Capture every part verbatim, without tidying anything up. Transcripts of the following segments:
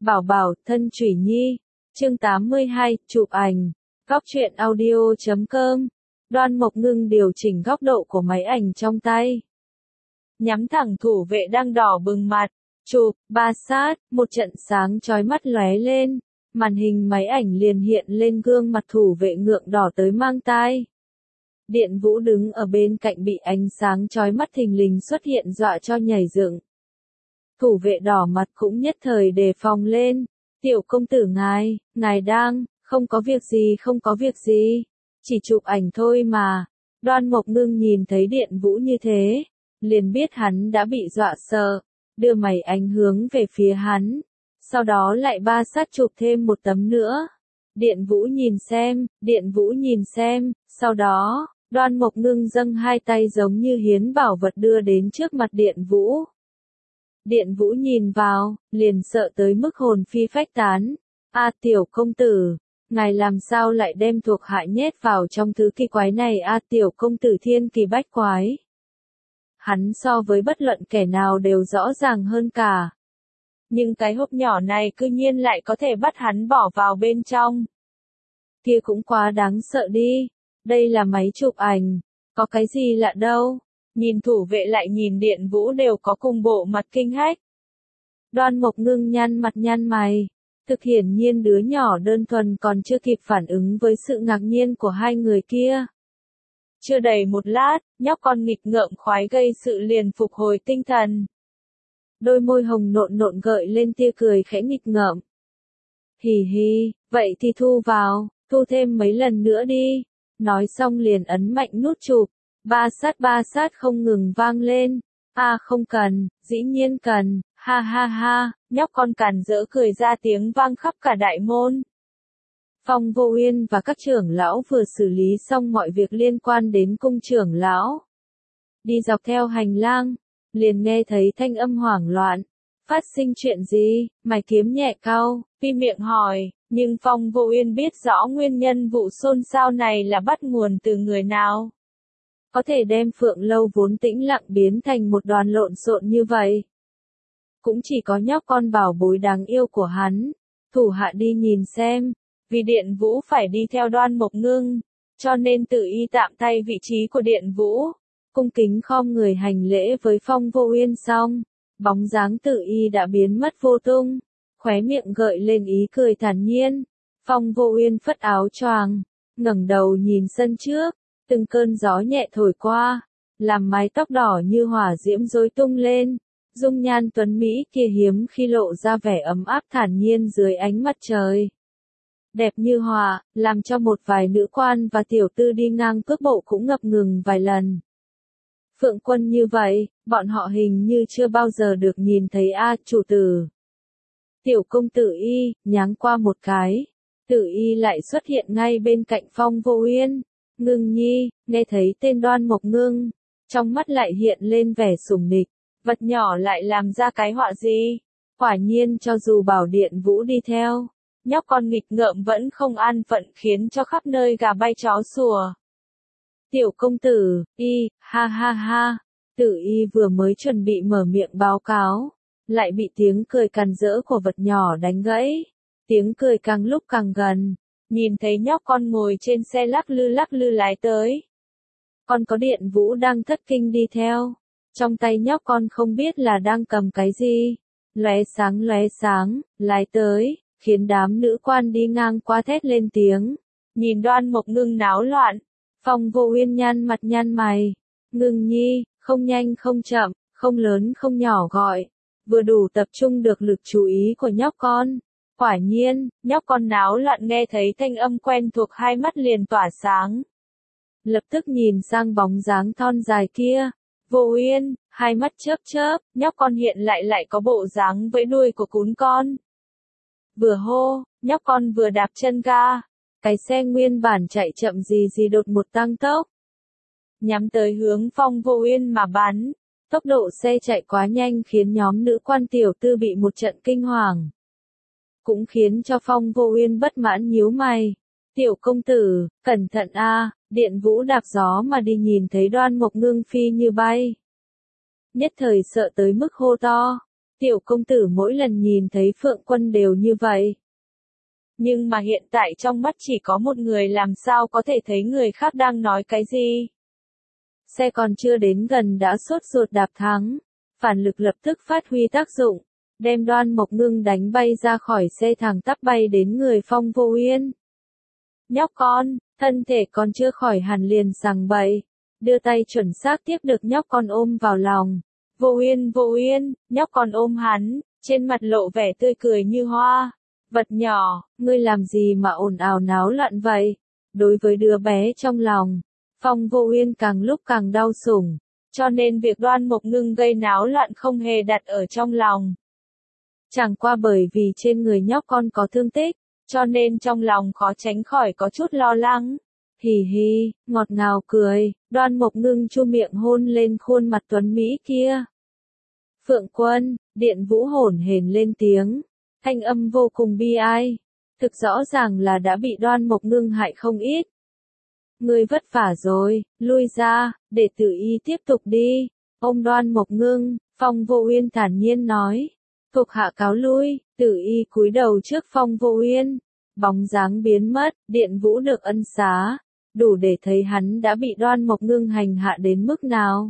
Bảo bảo, thân Trủy Nhi. Chương tám mươi hai, chụp ảnh. Góc truyện audio chấm com. Đoan Mộc Ngưng điều chỉnh góc độ của máy ảnh trong tay. Nhắm thẳng thủ vệ đang đỏ bừng mặt. Chụp, ba sát, một trận sáng chói mắt lóe lên. Màn hình máy ảnh liền hiện lên gương mặt thủ vệ ngượng đỏ tới mang tai. Điện Vũ đứng ở bên cạnh bị ánh sáng chói mắt thình lình xuất hiện dọa cho nhảy dựng. Thủ vệ đỏ mặt cũng nhất thời đề phòng lên. Tiểu công tử ngài, ngài đang, không có việc gì không có việc gì. Chỉ chụp ảnh thôi mà. Đoan Mộc Ngưng nhìn thấy Điện Vũ như thế. Liền biết hắn đã bị dọa sợ. Đưa máy ảnh hướng về phía hắn. Sau đó lại ba sát chụp thêm một tấm nữa. Điện Vũ nhìn xem, Điện Vũ nhìn xem. Sau đó, Đoan Mộc Ngưng dâng hai tay giống như hiến bảo vật đưa đến trước mặt Điện Vũ. Điện Vũ nhìn vào, liền sợ tới mức hồn phi phách tán. A tiểu công tử, ngài làm sao lại đem thuộc hạ nhét vào trong thứ kỳ quái này a tiểu công tử thiên kỳ bách quái. Hắn so với bất luận kẻ nào đều rõ ràng hơn cả. Nhưng cái hộp nhỏ này cư nhiên lại có thể bắt hắn bỏ vào bên trong. Kia cũng quá đáng sợ đi. Đây là máy chụp ảnh, có cái gì lạ đâu. Nhìn thủ vệ lại nhìn Điện Vũ đều có cùng bộ mặt kinh hách. Đoan Mộc Ngưng nhăn mặt nhăn mày. Thực hiển nhiên đứa nhỏ đơn thuần còn chưa kịp phản ứng với sự ngạc nhiên của hai người kia. Chưa đầy một lát, nhóc con nghịch ngợm khoái gây sự liền phục hồi tinh thần. Đôi môi hồng nộn nộn gợi lên tia cười khẽ nghịch ngợm. Hì hì, vậy thì thu vào, thu thêm mấy lần nữa đi. Nói xong liền ấn mạnh nút chụp. Ba sát ba sát không ngừng vang lên. A à, không cần, dĩ nhiên cần, ha ha ha, nhóc con càn rỡ cười ra tiếng vang khắp cả đại môn. Phong Vô Uyên và các trưởng lão vừa xử lý xong mọi việc liên quan đến cung trưởng lão. Đi dọc theo hành lang, liền nghe thấy thanh âm hoảng loạn. Phát sinh chuyện gì? Mày kiếm nhẹ cau, pi miệng hỏi, nhưng Phong Vô Uyên biết rõ nguyên nhân vụ xôn xao này là bắt nguồn từ người nào. Có thể đem Phượng Lâu vốn tĩnh lặng biến thành một đoàn lộn xộn như vậy. Cũng chỉ có nhóc con bảo bối đáng yêu của hắn. Thủ hạ đi nhìn xem. Vì Điện Vũ phải đi theo Đoan Mộc Ngưng, cho nên tự y tạm thay vị trí của Điện Vũ. Cung kính khom người hành lễ với Phong Vô Uyên xong. Bóng dáng tự y đã biến mất vô tung. Khóe miệng gợi lên ý cười thản nhiên. Phong Vô Uyên phất áo choàng, ngẩng đầu nhìn sân trước. Từng cơn gió nhẹ thổi qua, làm mái tóc đỏ như hỏa diễm rối tung lên. Dung nhan tuấn Mỹ kia hiếm khi lộ ra vẻ ấm áp thản nhiên dưới ánh mặt trời. Đẹp như họa, làm cho một vài nữ quan và tiểu tư đi ngang cước bộ cũng ngập ngừng vài lần. Phượng Quân như vậy, bọn họ hình như chưa bao giờ được nhìn thấy a chủ tử. Tiểu công tử y, nháng qua một cái. Tử y lại xuất hiện ngay bên cạnh Phong Vô Uyên. Ngưng nhi, nghe thấy tên Đoan Mộc Ngưng, trong mắt lại hiện lên vẻ sủng nịch, vật nhỏ lại làm ra cái họa gì? Quả nhiên cho dù bảo Điện Vũ đi theo, nhóc con nghịch ngợm vẫn không an phận khiến cho khắp nơi gà bay chó sủa. Tiểu công tử, y, ha ha ha, Tử y vừa mới chuẩn bị mở miệng báo cáo, lại bị tiếng cười càn rỡ của vật nhỏ đánh gãy, tiếng cười càng lúc càng gần. Nhìn thấy nhóc con ngồi trên xe lắc lư lắc lư lái tới. Còn có Điện Vũ đang thất kinh đi theo. Trong tay nhóc con không biết là đang cầm cái gì. Lóe sáng lóe sáng, lái tới, khiến đám nữ quan đi ngang qua thét lên tiếng. Nhìn Đoan Mộc Ngưng náo loạn. Phong Vô Uyên nhăn mặt nhăn mày. Ngưng nhi, không nhanh không chậm, không lớn không nhỏ gọi. Vừa đủ tập trung được lực chú ý của nhóc con. Quả nhiên, nhóc con náo loạn nghe thấy thanh âm quen thuộc hai mắt liền tỏa sáng. Lập tức nhìn sang bóng dáng thon dài kia. Vô Uyên, hai mắt chớp chớp, nhóc con hiện lại lại có bộ dáng với đuôi của cún con. Vừa hô, nhóc con vừa đạp chân ga. Cái xe nguyên bản chạy chậm gì gì đột một tăng tốc. Nhắm tới hướng Phong Vô Uyên mà bắn. Tốc độ xe chạy quá nhanh khiến nhóm nữ quan tiểu tư bị một trận kinh hoàng. Cũng khiến cho Phong Vô Uyên bất mãn nhíu mày. Tiểu công tử, cẩn thận a, Điện Vũ đạp gió mà đi nhìn thấy Đoan Mộc Ngưng phi như bay. Nhất thời sợ tới mức hô to. Tiểu công tử mỗi lần nhìn thấy Phượng Quân đều như vậy. Nhưng mà hiện tại trong mắt chỉ có một người, làm sao có thể thấy người khác đang nói cái gì. Xe còn chưa đến gần đã sốt ruột đạp thắng. Phản lực lập tức phát huy tác dụng, đem Đoan Mộc Ngưng đánh bay ra khỏi xe, thẳng tắp bay đến người Phong Vô Uyên. Nhóc con, thân thể còn chưa khỏi hẳn liền sằng bậy, đưa tay chuẩn xác tiếp được nhóc con ôm vào lòng. Vô Uyên, Vô Uyên, nhóc con ôm hắn, trên mặt lộ vẻ tươi cười như hoa. Vật nhỏ, ngươi làm gì mà ồn ào náo loạn vậy? Đối với đứa bé trong lòng, Phong Vô Uyên càng lúc càng đau sủng, cho nên việc Đoan Mộc Ngưng gây náo loạn không hề đặt ở trong lòng. Chẳng qua bởi vì trên người nhóc con có thương tích, cho nên trong lòng khó tránh khỏi có chút lo lắng. Hì hì, ngọt ngào cười, Đoan Mộc Ngưng chu miệng hôn lên khuôn mặt tuấn mỹ kia. Phượng Quân, Điện Vũ hổn hển lên tiếng, thanh âm vô cùng bi ai, thực rõ ràng là đã bị Đoan Mộc Ngưng hại không ít. Ngươi vất vả rồi, lui ra, để Tử Y tiếp tục đi. Ôm Đoan Mộc Ngưng, Phong Vô Uyên thản nhiên nói. Thuộc hạ cáo lui. Tử Y cúi đầu trước Phong Vô Uyên, bóng dáng biến mất. Điện Vũ được ân xá, đủ để thấy hắn đã bị Đoan Mộc Ngưng hành hạ đến mức nào.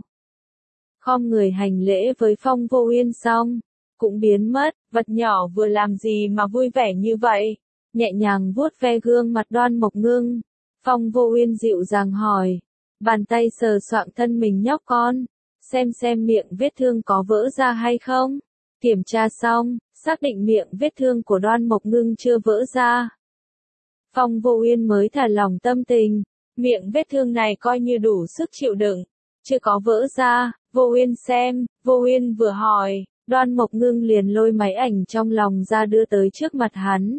Khom người hành lễ với Phong Vô Uyên xong, cũng biến mất. Vật nhỏ vừa làm gì mà vui vẻ như vậy? Nhẹ nhàng vuốt ve gương mặt Đoan Mộc Ngưng, Phong Vô Uyên dịu dàng hỏi, bàn tay sờ soạng thân mình nhóc con, xem xem miệng vết thương có vỡ ra hay không. Kiểm tra xong, xác định miệng vết thương của Đoan Mộc Ngưng chưa vỡ ra. Phong Vô Uyên mới thả lỏng tâm tình, miệng vết thương này coi như đủ sức chịu đựng, chưa có vỡ ra. Vô Uyên xem, Vô Uyên vừa hỏi, Đoan Mộc Ngưng liền lôi máy ảnh trong lòng ra đưa tới trước mặt hắn.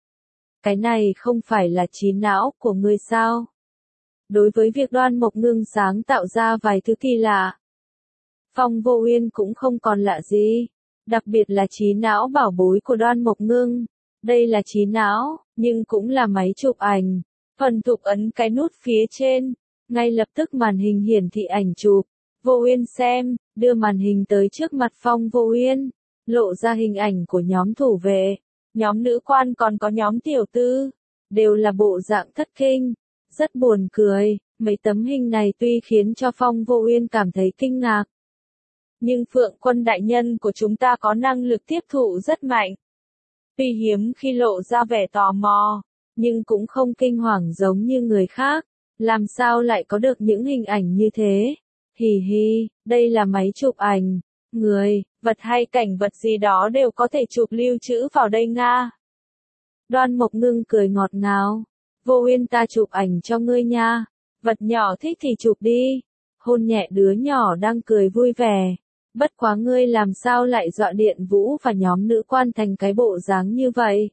Cái này không phải là trí não của ngươi sao? Đối với việc Đoan Mộc Ngưng sáng tạo ra vài thứ kỳ lạ, Phong Vô Uyên cũng không còn lạ gì, đặc biệt là trí não bảo bối của Đoan Mộc Ngưng. Đây là trí não, nhưng cũng là máy chụp ảnh. Phần thục ấn cái nút phía trên, ngay lập tức màn hình hiển thị ảnh chụp. Vô Uyên xem, đưa màn hình tới trước mặt Phong Vô Uyên, lộ ra hình ảnh của nhóm thủ vệ, nhóm nữ quan còn có nhóm tiểu tư, đều là bộ dạng thất kinh, rất buồn cười. Mấy tấm hình này tuy khiến cho Phong Vô Uyên cảm thấy kinh ngạc, nhưng Phượng Quân đại nhân của chúng ta có năng lực tiếp thụ rất mạnh. Tuy hiếm khi lộ ra vẻ tò mò, nhưng cũng không kinh hoàng giống như người khác, làm sao lại có được những hình ảnh như thế. Hì hì, đây là máy chụp ảnh, người, vật hay cảnh vật gì đó đều có thể chụp lưu trữ vào đây Nga. Đoan Mộc Ngưng cười ngọt ngào, Vô Uyên ta chụp ảnh cho ngươi nha, vật nhỏ thích thì chụp đi. Hôn nhẹ đứa nhỏ đang cười vui vẻ, bất quá ngươi làm sao lại dọa Điện Vũ và nhóm nữ quan thành cái bộ dáng như vậy.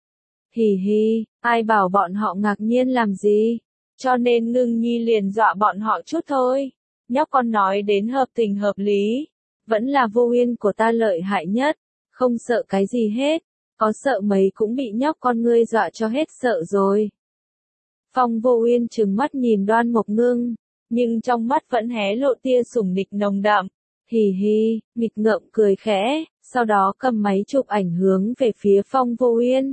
Hì hì, ai bảo bọn họ ngạc nhiên làm gì, cho nên Ngưng Nhi liền dọa bọn họ chút thôi. Nhóc con nói đến hợp tình hợp lý, vẫn là Vô Uyên của ta lợi hại nhất, không sợ cái gì hết, có sợ mấy cũng bị nhóc con ngươi dọa cho hết sợ rồi. Phong Vô Uyên trừng mắt nhìn Đoan Mộc Ngưng, nhưng trong mắt vẫn hé lộ tia sủng nịch nồng đậm. Hì hì, nghịch ngợm cười khẽ, sau đó cầm máy chụp ảnh hướng về phía Phong Vô Uyên.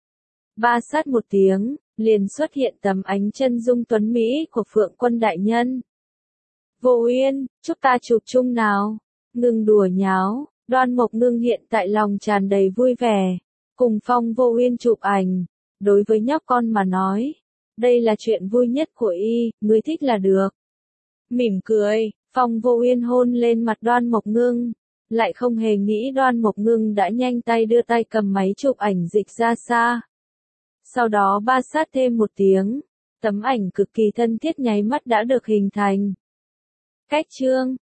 Ba sát một tiếng, liền xuất hiện tấm ánh chân dung tuấn mỹ của Phượng Quân đại nhân. Vô Uyên, chúc ta chụp chung nào. Ngưng đùa nháo, Đoan Mộc Ngưng hiện tại lòng tràn đầy vui vẻ, cùng Phong Vô Uyên chụp ảnh. Đối với nhóc con mà nói, đây là chuyện vui nhất của y, ngươi thích là được. Mỉm cười, Phong Vô Uyên hôn lên mặt Đoan Mộc Ngưng, lại không hề nghĩ Đoan Mộc Ngưng đã nhanh tay đưa tay cầm máy chụp ảnh dịch ra xa. Sau đó ba sát thêm một tiếng, tấm ảnh cực kỳ thân thiết nháy mắt đã được hình thành. Cách chương